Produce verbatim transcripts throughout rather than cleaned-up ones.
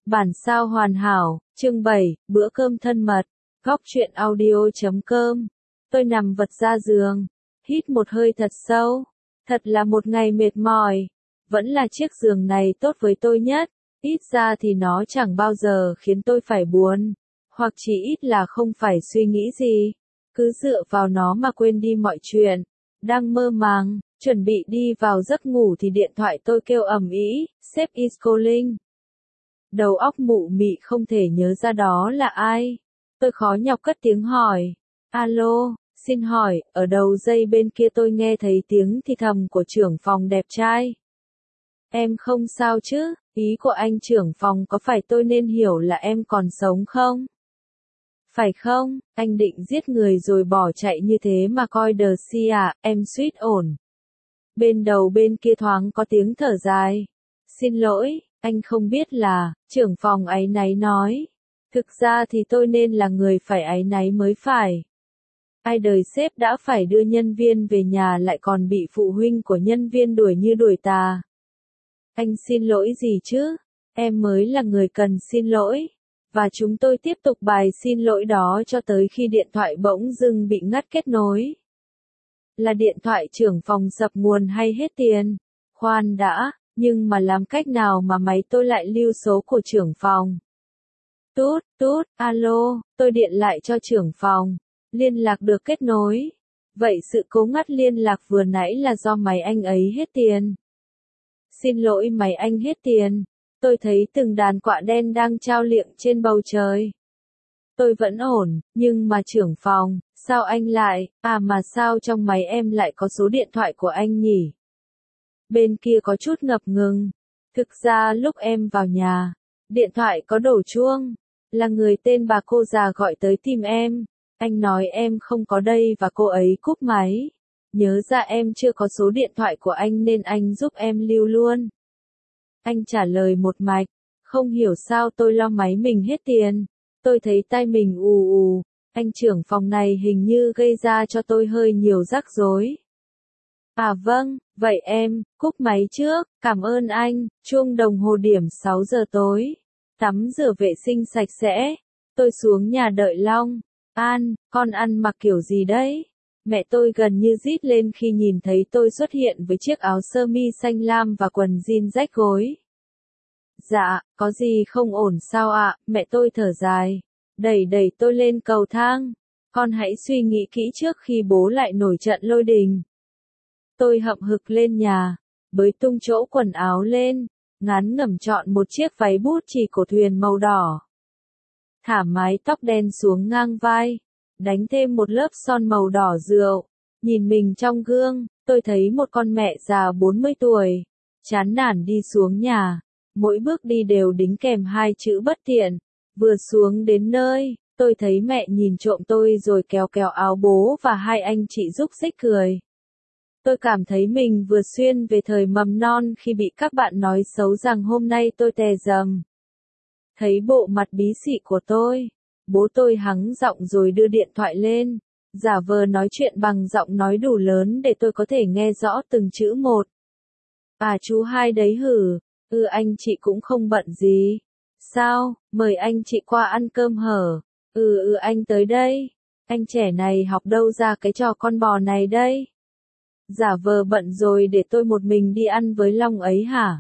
Bản sao hoàn hảo, chương bảy, bữa cơm thân mật, góc truyện audio chấm com. Tôi nằm vật ra giường, hít một hơi thật sâu. Thật là một ngày mệt mỏi. Vẫn là chiếc giường này tốt với tôi nhất. Ít ra thì nó chẳng bao giờ khiến tôi phải buồn. Hoặc chỉ ít là không phải suy nghĩ gì. Cứ dựa vào nó mà quên đi mọi chuyện. Đang mơ màng, chuẩn bị đi vào giấc ngủ thì điện thoại tôi kêu ầm ĩ, sếp is calling. Đầu óc mụ mị không thể nhớ ra đó là ai. Tôi khó nhọc cất tiếng hỏi. Alo, xin hỏi, ở đầu dây bên kia tôi nghe thấy tiếng thì thầm của trưởng phòng đẹp trai. Em không sao chứ, ý của anh trưởng phòng có phải tôi nên hiểu là em còn sống không? Phải không, anh định giết người rồi bỏ chạy như thế mà coi đờ si à, em suýt ổn. Bên đầu bên kia thoáng có tiếng thở dài. Xin lỗi, anh không biết là, trưởng phòng áy náy nói. Thực ra thì tôi nên là người phải áy náy mới phải. Ai đời sếp đã phải đưa nhân viên về nhà lại còn bị phụ huynh của nhân viên đuổi như đuổi tà. Anh xin lỗi gì chứ? Em mới là người cần xin lỗi. Và chúng tôi tiếp tục bài xin lỗi đó cho tới khi điện thoại bỗng dưng bị ngắt kết nối. Là điện thoại trưởng phòng sập nguồn hay hết tiền? Khoan đã, nhưng mà làm cách nào mà máy tôi lại lưu số của trưởng phòng? Tút, tút, alo, tôi điện lại cho trưởng phòng. Liên lạc được kết nối. Vậy sự cố ngắt liên lạc vừa nãy là do máy anh ấy hết tiền. Xin lỗi máy anh hết tiền. Tôi thấy từng đàn quạ đen đang trao liệng trên bầu trời. Tôi vẫn ổn, nhưng mà trưởng phòng, sao anh lại, à mà sao trong máy em lại có số điện thoại của anh nhỉ? Bên kia có chút ngập ngừng. Thực ra lúc em vào nhà, điện thoại có đổ chuông. Là người tên bà cô già gọi tới tìm em. Anh nói em không có đây và cô ấy cúp máy. Nhớ ra em chưa có số điện thoại của anh nên anh giúp em lưu luôn. Anh trả lời một mạch. Không hiểu sao tôi lo máy mình hết tiền. Tôi thấy tai mình ù ù. Anh trưởng phòng này hình như gây ra cho tôi hơi nhiều rắc rối. À vâng, vậy em, cúp máy trước, cảm ơn anh. Chuông đồng hồ điểm sáu giờ tối. Tắm rửa vệ sinh sạch sẽ. Tôi xuống nhà đợi Long. An, con ăn mặc kiểu gì đấy? Mẹ tôi gần như rít lên khi nhìn thấy tôi xuất hiện với chiếc áo sơ mi xanh lam và quần jean rách gối. Dạ, có gì không ổn sao ạ? Mẹ tôi thở dài. Đẩy đẩy tôi lên cầu thang. Con hãy suy nghĩ kỹ trước khi bố lại nổi trận lôi đình. Tôi hậm hực lên nhà. Bới tung chỗ quần áo lên. Ngắn ngẩm chọn một chiếc váy bút chì cổ thuyền màu đỏ. Thả mái tóc đen xuống ngang vai. Đánh thêm một lớp son màu đỏ rượu. Nhìn mình trong gương, tôi thấy một con mẹ già bốn mươi tuổi. Chán nản đi xuống nhà. Mỗi bước đi đều đính kèm hai chữ bất tiện. Vừa xuống đến nơi, tôi thấy mẹ nhìn trộm tôi rồi kéo kéo áo bố và hai anh chị rúc rích cười. Tôi cảm thấy mình vừa xuyên về thời mầm non khi bị các bạn nói xấu rằng hôm nay tôi tè rầm. Thấy bộ mặt bí xị của tôi, bố tôi hắng giọng rồi đưa điện thoại lên, giả vờ nói chuyện bằng giọng nói đủ lớn để tôi có thể nghe rõ từng chữ một. À chú hai đấy hử, ừ anh chị cũng không bận gì. Sao, mời anh chị qua ăn cơm hở. Ừ ừ anh tới đây. Anh trẻ này học đâu ra cái trò con bò này đây? Giả vờ bận rồi để tôi một mình đi ăn với Long ấy hả?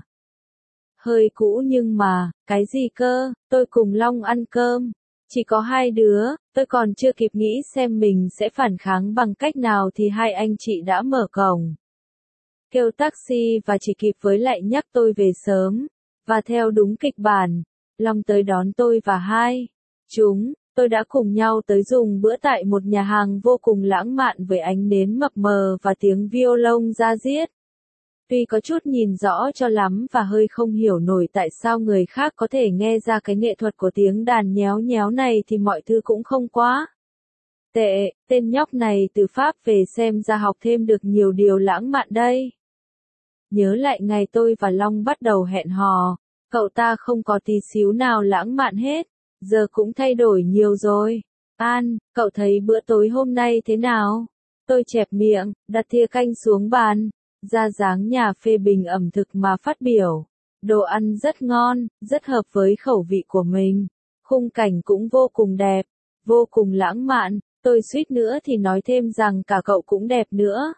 Hơi cũ nhưng mà, cái gì cơ, tôi cùng Long ăn cơm. Chỉ có hai đứa, tôi còn chưa kịp nghĩ xem mình sẽ phản kháng bằng cách nào thì hai anh chị đã mở cổng. Kêu taxi và chỉ kịp với lại nhắc tôi về sớm. Và theo đúng kịch bản, Long tới đón tôi và hai. Chúng, tôi đã cùng nhau tới dùng bữa tại một nhà hàng vô cùng lãng mạn với ánh nến mập mờ và tiếng violon da diết. Tuy có chút nhìn rõ cho lắm và hơi không hiểu nổi tại sao người khác có thể nghe ra cái nghệ thuật của tiếng đàn nhéo nhéo này thì mọi thứ cũng không quá tệ, tên nhóc này từ Pháp về xem ra học thêm được nhiều điều lãng mạn đây. Nhớ lại ngày tôi và Long bắt đầu hẹn hò, cậu ta không có tí xíu nào lãng mạn hết, giờ cũng thay đổi nhiều rồi. An, cậu thấy bữa tối hôm nay thế nào? Tôi chẹp miệng, đặt thìa canh xuống bàn. Ra dáng nhà phê bình ẩm thực mà phát biểu. Đồ ăn rất ngon, rất hợp với khẩu vị của mình. Khung cảnh cũng vô cùng đẹp, vô cùng lãng mạn, tôi suýt nữa thì nói thêm rằng cả cậu cũng đẹp nữa.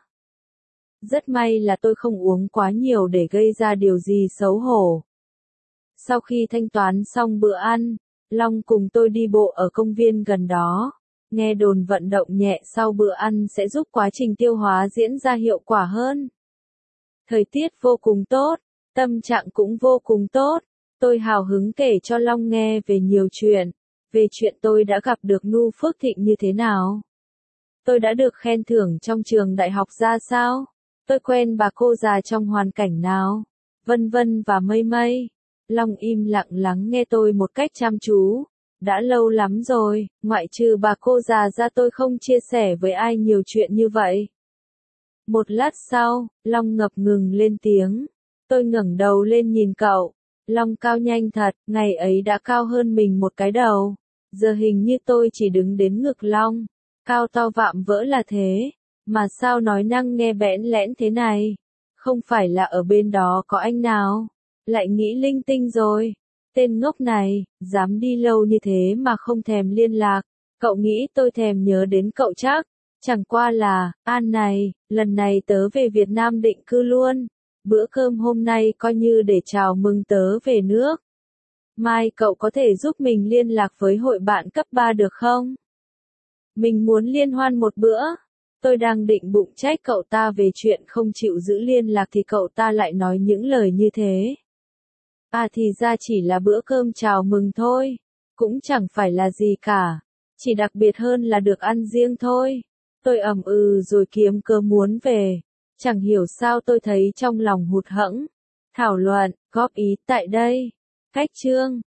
Rất may là tôi không uống quá nhiều để gây ra điều gì xấu hổ. Sau khi thanh toán xong bữa ăn, Long cùng tôi đi bộ ở công viên gần đó. Nghe đồn vận động nhẹ sau bữa ăn sẽ giúp quá trình tiêu hóa diễn ra hiệu quả hơn. Thời tiết vô cùng tốt, tâm trạng cũng vô cùng tốt. Tôi hào hứng kể cho Long nghe về nhiều chuyện, về chuyện tôi đã gặp được Nu Phước Thịnh như thế nào. Tôi đã được khen thưởng trong trường đại học ra sao? Tôi quen bà cô già trong hoàn cảnh nào? Vân vân và mây mây. Long im lặng lắng nghe tôi một cách chăm chú. Đã lâu lắm rồi, ngoại trừ bà cô già ra tôi không chia sẻ với ai nhiều chuyện như vậy. Một lát sau, Long ngập ngừng lên tiếng. Tôi ngẩng đầu lên nhìn cậu. Long cao nhanh thật, ngày ấy đã cao hơn mình một cái đầu. Giờ hình như tôi chỉ đứng đến ngực Long. Cao to vạm vỡ là thế. Mà sao nói năng nghe bẽn lẽn thế này? Không phải là ở bên đó có anh nào? Lại nghĩ linh tinh rồi. Tên ngốc này, dám đi lâu như thế mà không thèm liên lạc. Cậu nghĩ tôi thèm nhớ đến cậu chắc? Chẳng qua là, An này, lần này tớ về Việt Nam định cư luôn. Bữa cơm hôm nay coi như để chào mừng tớ về nước. Mai cậu có thể giúp mình liên lạc với hội bạn cấp ba được không? Mình muốn liên hoan một bữa. Tôi đang định bụng trách cậu ta về chuyện không chịu giữ liên lạc thì cậu ta lại nói những lời như thế. À thì ra chỉ là bữa cơm chào mừng thôi. Cũng chẳng phải là gì cả. Chỉ đặc biệt hơn là được ăn riêng thôi. Tôi ầm ừ rồi kiếm cớ muốn về. Chẳng hiểu sao tôi thấy trong lòng hụt hẫng. Thảo luận, góp ý tại đây. Cách chương